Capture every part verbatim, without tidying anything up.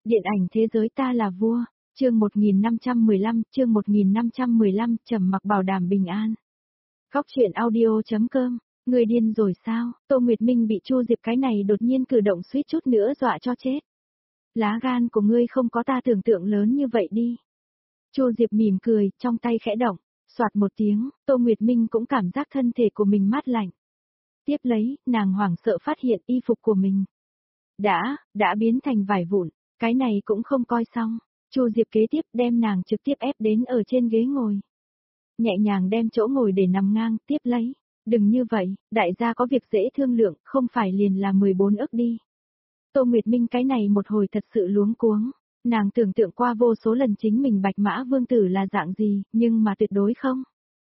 Điện ảnh thế giới ta là vua, chương một nghìn năm trăm mười lăm, chương một nghìn năm trăm mười lăm, trầm mặc bảo đảm bình an. Góc truyện audio chấm com, người điên rồi sao? Tô Nguyệt Minh bị Chu Diệp cái này đột nhiên cử động suýt chút nữa dọa cho chết. Lá gan của ngươi không có ta tưởng tượng lớn như vậy đi. Chu Diệp mỉm cười, trong tay khẽ động, soạt một tiếng, Tô Nguyệt Minh cũng cảm giác thân thể của mình mát lạnh. Tiếp lấy, nàng hoảng sợ phát hiện y phục của mình đã, đã biến thành vải vụn, cái này cũng không coi xong. Chu Diệp kế tiếp đem nàng trực tiếp ép đến ở trên ghế ngồi. Nhẹ nhàng đem chỗ ngồi để nằm ngang, tiếp lấy. Đừng như vậy, đại gia có việc dễ thương lượng, không phải liền là mười bốn ức đi. Tô Nguyệt Minh cái này một hồi thật sự luống cuống. Nàng tưởng tượng qua vô số lần chính mình Bạch Mã Vương Tử là dạng gì, nhưng mà tuyệt đối không.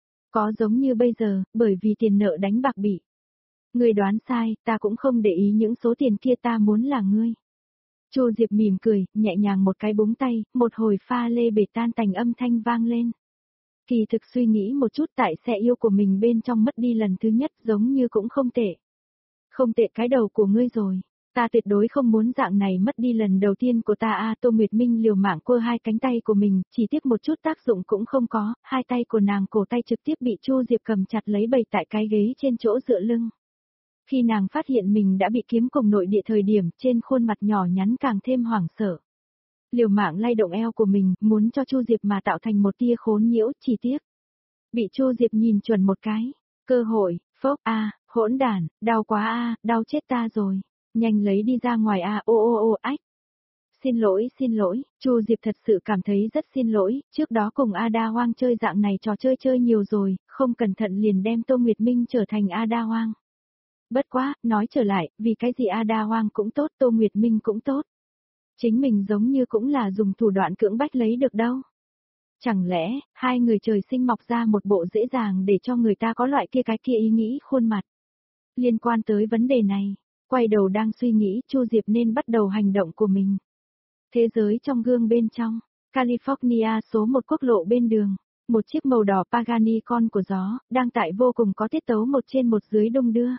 Có giống như bây giờ, bởi vì tiền nợ đánh bạc bị. Ngươi đoán sai, ta cũng không để ý những số tiền kia, ta muốn là ngươi. Chu Diệp mỉm cười, nhẹ nhàng một cái búng tay, một hồi pha lê bể tan tành âm thanh vang lên. Kỳ thực suy nghĩ một chút, tại xe yêu của mình bên trong mất đi lần thứ nhất giống như cũng không tệ. Không tệ cái đầu của ngươi rồi. Ta tuyệt đối không muốn dạng này mất đi lần đầu tiên của ta a. À, Tô Nguyệt Minh liều mạng quơ hai cánh tay của mình, chỉ tiếc một chút tác dụng cũng không có, hai tay của nàng cổ tay trực tiếp bị Chu Diệp cầm chặt lấy bày tại cái ghế trên chỗ dựa lưng. Khi nàng phát hiện mình đã bị kiếm cùng nội địa thời điểm, trên khuôn mặt nhỏ nhắn càng thêm hoảng sợ. Liều mạng lay động eo của mình, muốn cho Chu Diệp mà tạo thành một tia khốn nhiễu, chỉ tiếc. Bị Chu Diệp nhìn chuẩn một cái, cơ hội, phốc a, hỗn đản, đau quá a, đau chết ta rồi. Nhanh lấy đi ra ngoài a, ô ô ô ách. Xin lỗi, xin lỗi, Chu Diệp thật sự cảm thấy rất xin lỗi, trước đó cùng Ada Hoang chơi dạng này trò chơi chơi nhiều rồi, không cẩn thận liền đem Tô Nguyệt Minh trở thành Ada Hoang. Bất quá, nói trở lại, vì cái gì Ada Hoang cũng tốt, Tô Nguyệt Minh cũng tốt. Chính mình giống như cũng là dùng thủ đoạn cưỡng bách lấy được đâu. Chẳng lẽ, hai người trời sinh mọc ra một bộ dễ dàng để cho người ta có loại kia cái kia ý nghĩ khuôn mặt. Liên quan tới vấn đề này, quay đầu đang suy nghĩ Chu Diệp nên bắt đầu hành động của mình. Thế giới trong gương bên trong, California số một quốc lộ bên đường, một chiếc màu đỏ Pagani con của gió, đang tại vô cùng có tiết tấu một trên một dưới đung đưa.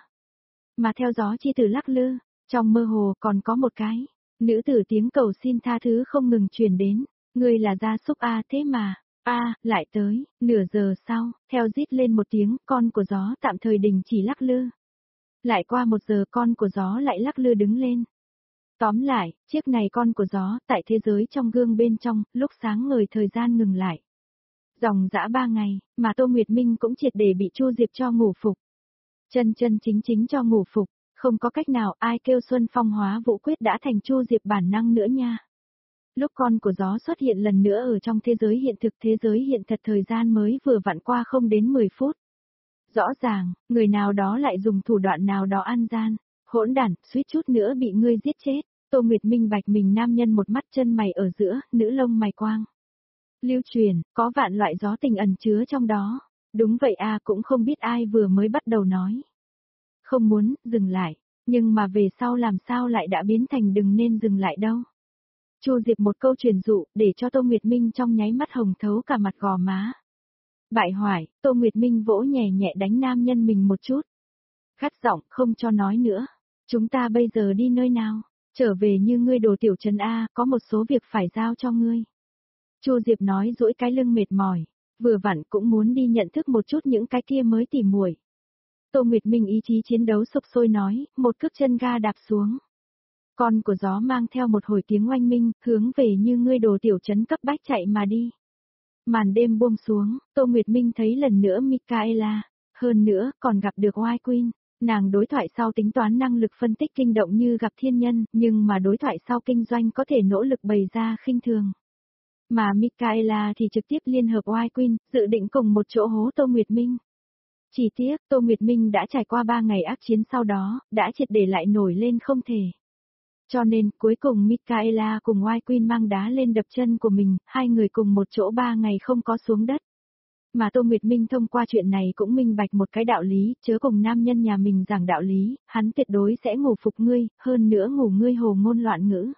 Mà theo gió chi từ lắc lư, trong mơ hồ còn có một cái, nữ tử tiếng cầu xin tha thứ không ngừng truyền đến, ngươi là gia súc a thế mà, a lại tới, nửa giờ sau, theo rít lên một tiếng, con của gió tạm thời đình chỉ lắc lư. Lại qua một giờ con của gió lại lắc lư đứng lên. Tóm lại, chiếc này con của gió, tại thế giới trong gương bên trong, lúc sáng ngời thời gian ngừng lại. Dòng dã ba ngày, mà Tô Nguyệt Minh cũng triệt để bị Chu Diệp cho ngủ phục. Chân chân chính chính cho ngủ phục, không có cách nào ai kêu Xuân Phong hóa vũ quyết đã thành Chu Diệp bản năng nữa nha. Lúc con của gió xuất hiện lần nữa ở trong thế giới hiện thực, thế giới hiện thật thời gian mới vừa vặn qua không đến mười phút. Rõ ràng, người nào đó lại dùng thủ đoạn nào đó ăn gian, hỗn đản, suýt chút nữa bị ngươi giết chết. Tô Nguyệt Minh bạch mình nam nhân một mắt chân mày ở giữa, nữ lông mày quang. Lưu truyền, có vạn loại gió tình ẩn chứa trong đó. Đúng vậy a, cũng không biết ai vừa mới bắt đầu nói. Không muốn, dừng lại, nhưng mà về sau làm sao lại đã biến thành đừng nên dừng lại đâu. Chu Diệp một câu truyền dụ, để cho Tô Nguyệt Minh trong nháy mắt hồng thấu cả mặt gò má. Bại hoại, Tô Nguyệt Minh vỗ nhẹ nhẹ đánh nam nhân mình một chút. Gắt giọng, không cho nói nữa. Chúng ta bây giờ đi nơi nào? Trở về như ngươi đồ tiểu trần A, có một số việc phải giao cho ngươi. Chu Diệp nói duỗi cái lưng mệt mỏi, vừa vặn cũng muốn đi nhận thức một chút những cái kia mới tỉ muội. Tô Nguyệt Minh ý chí chiến đấu sục sôi nói, một cước chân ga đạp xuống. Con của gió mang theo một hồi tiếng oanh minh, hướng về như ngươi đồ tiểu trấn cấp bách chạy mà đi. Màn đêm buông xuống, Tô Nguyệt Minh thấy lần nữa Michaela, hơn nữa còn gặp được White Queen, nàng đối thoại sau tính toán năng lực phân tích kinh động như gặp thiên nhân, nhưng mà đối thoại sau kinh doanh có thể nỗ lực bày ra khinh thường. Mà Michaela thì trực tiếp liên hợp White Queen, dự định cùng một chỗ hố Tô Nguyệt Minh. Chỉ tiếc, Tô Nguyệt Minh đã trải qua ba ngày ác chiến sau đó, đã triệt để lại nổi lên không thể. Cho nên, cuối cùng Michaela cùng White Queen mang đá lên đập chân của mình, hai người cùng một chỗ ba ngày không có xuống đất. Mà Tô Nguyệt Minh thông qua chuyện này cũng minh bạch một cái đạo lý, chớ cùng nam nhân nhà mình giảng đạo lý, hắn tuyệt đối sẽ ngủ phục ngươi, hơn nữa ngủ ngươi hồ ngôn loạn ngữ.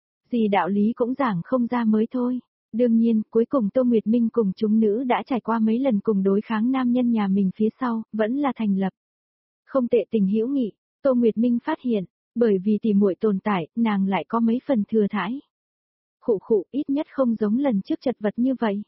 Gì đạo lý cũng giảng không ra mới thôi. Đương nhiên, cuối cùng Tô Nguyệt Minh cùng chúng nữ đã trải qua mấy lần cùng đối kháng nam nhân nhà mình phía sau, vẫn là thành lập. Không tệ tình hữu nghị, Tô Nguyệt Minh phát hiện, bởi vì tỉ muội tồn tại, nàng lại có mấy phần thừa thãi. Khụ khụ, ít nhất không giống lần trước chật vật như vậy.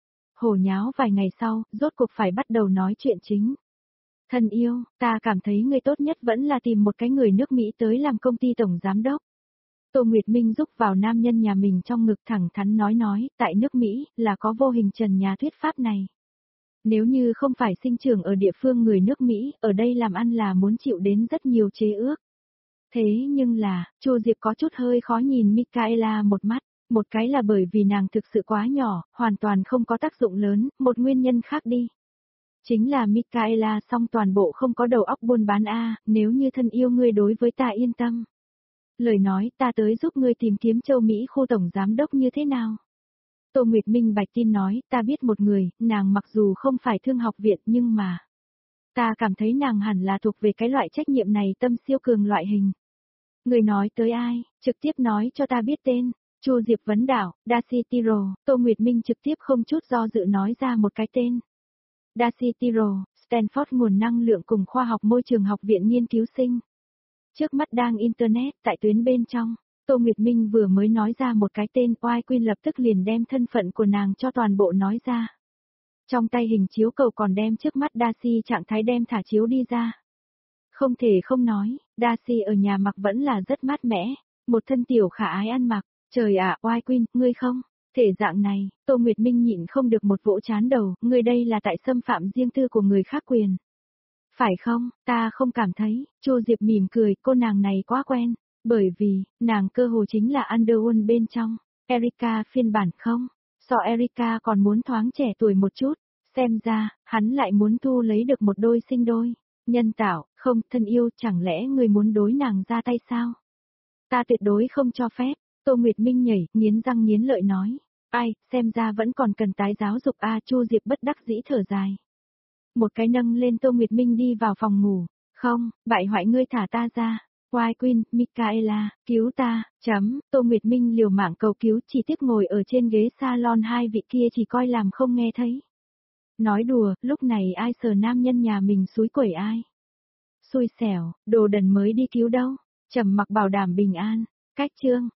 Hồ nháo vài ngày sau, rốt cuộc phải bắt đầu nói chuyện chính. Thân yêu, ta cảm thấy người tốt nhất vẫn là tìm một cái người nước Mỹ tới làm công ty tổng giám đốc. Tô Nguyệt Minh rúc vào nam nhân nhà mình trong ngực thẳng thắn nói nói, tại nước Mỹ, là có vô hình trần nhà thuyết pháp này. Nếu như không phải sinh trưởng ở địa phương người nước Mỹ, ở đây làm ăn là muốn chịu đến rất nhiều chế ước. Thế nhưng là, Chu Diệp có chút hơi khó nhìn Michaela một mắt, một cái là bởi vì nàng thực sự quá nhỏ, hoàn toàn không có tác dụng lớn, một nguyên nhân khác đi. Chính là Michaela song toàn bộ không có đầu óc buôn bán a, nếu như thân yêu ngươi đối với ta yên tâm. Lời nói ta tới giúp ngươi tìm kiếm châu Mỹ khu tổng giám đốc như thế nào? Tô Nguyệt Minh bạch tin nói, ta biết một người, nàng mặc dù không phải thương học viện nhưng mà... Ta cảm thấy nàng hẳn là thuộc về cái loại trách nhiệm này tâm siêu cường loại hình. Người nói tới ai, trực tiếp nói cho ta biết tên. Chu Diệp vấn đảo, Darcy Tiro, Tô Nguyệt Minh trực tiếp không chút do dự nói ra một cái tên. Darcy Tiro, Stanford nguồn năng lượng cùng khoa học môi trường học viện nghiên cứu sinh. Trước mắt đang Internet tại tuyến bên trong, Tô Nguyệt Minh vừa mới nói ra một cái tên, Oai Quyên lập tức liền đem thân phận của nàng cho toàn bộ nói ra. Trong tay hình chiếu cầu còn đem trước mắt Darcy trạng thái đem thả chiếu đi ra. Không thể không nói, Darcy ở nhà mặc vẫn là rất mát mẻ, một thân tiểu khả ái ăn mặc, trời ạ, Oai Quyên, ngươi không? Thể dạng này, Tô Nguyệt Minh nhịn không được một vỗ chán đầu, ngươi đây là tại xâm phạm riêng tư của người khác quyền. Phải không, ta không cảm thấy, Chu Diệp mỉm cười, cô nàng này quá quen, bởi vì, nàng cơ hồ chính là Underworld bên trong, Erika phiên bản không, so Erika còn muốn thoáng trẻ tuổi một chút, xem ra, hắn lại muốn thu lấy được một đôi sinh đôi, nhân tạo, không, thân yêu, chẳng lẽ người muốn đối nàng ra tay sao? Ta tuyệt đối không cho phép, Tô Nguyệt Minh nhảy, nghiến răng nghiến lợi nói, ai, xem ra vẫn còn cần tái giáo dục a. Chu Diệp bất đắc dĩ thở dài. Một cái nâng lên Tô Nguyệt Minh đi vào phòng ngủ, không, bại hoại ngươi thả ta ra, Oai Quyên, Michaela, cứu ta, chấm, Tô Nguyệt Minh liều mạng cầu cứu chỉ tiếc ngồi ở trên ghế salon hai vị kia chỉ coi làm không nghe thấy. Nói đùa, lúc này ai sờ nam nhân nhà mình xúi quẩy ai. Xui xẻo, đồ đần mới đi cứu đâu, trầm mặc bảo đảm bình an, cách chương.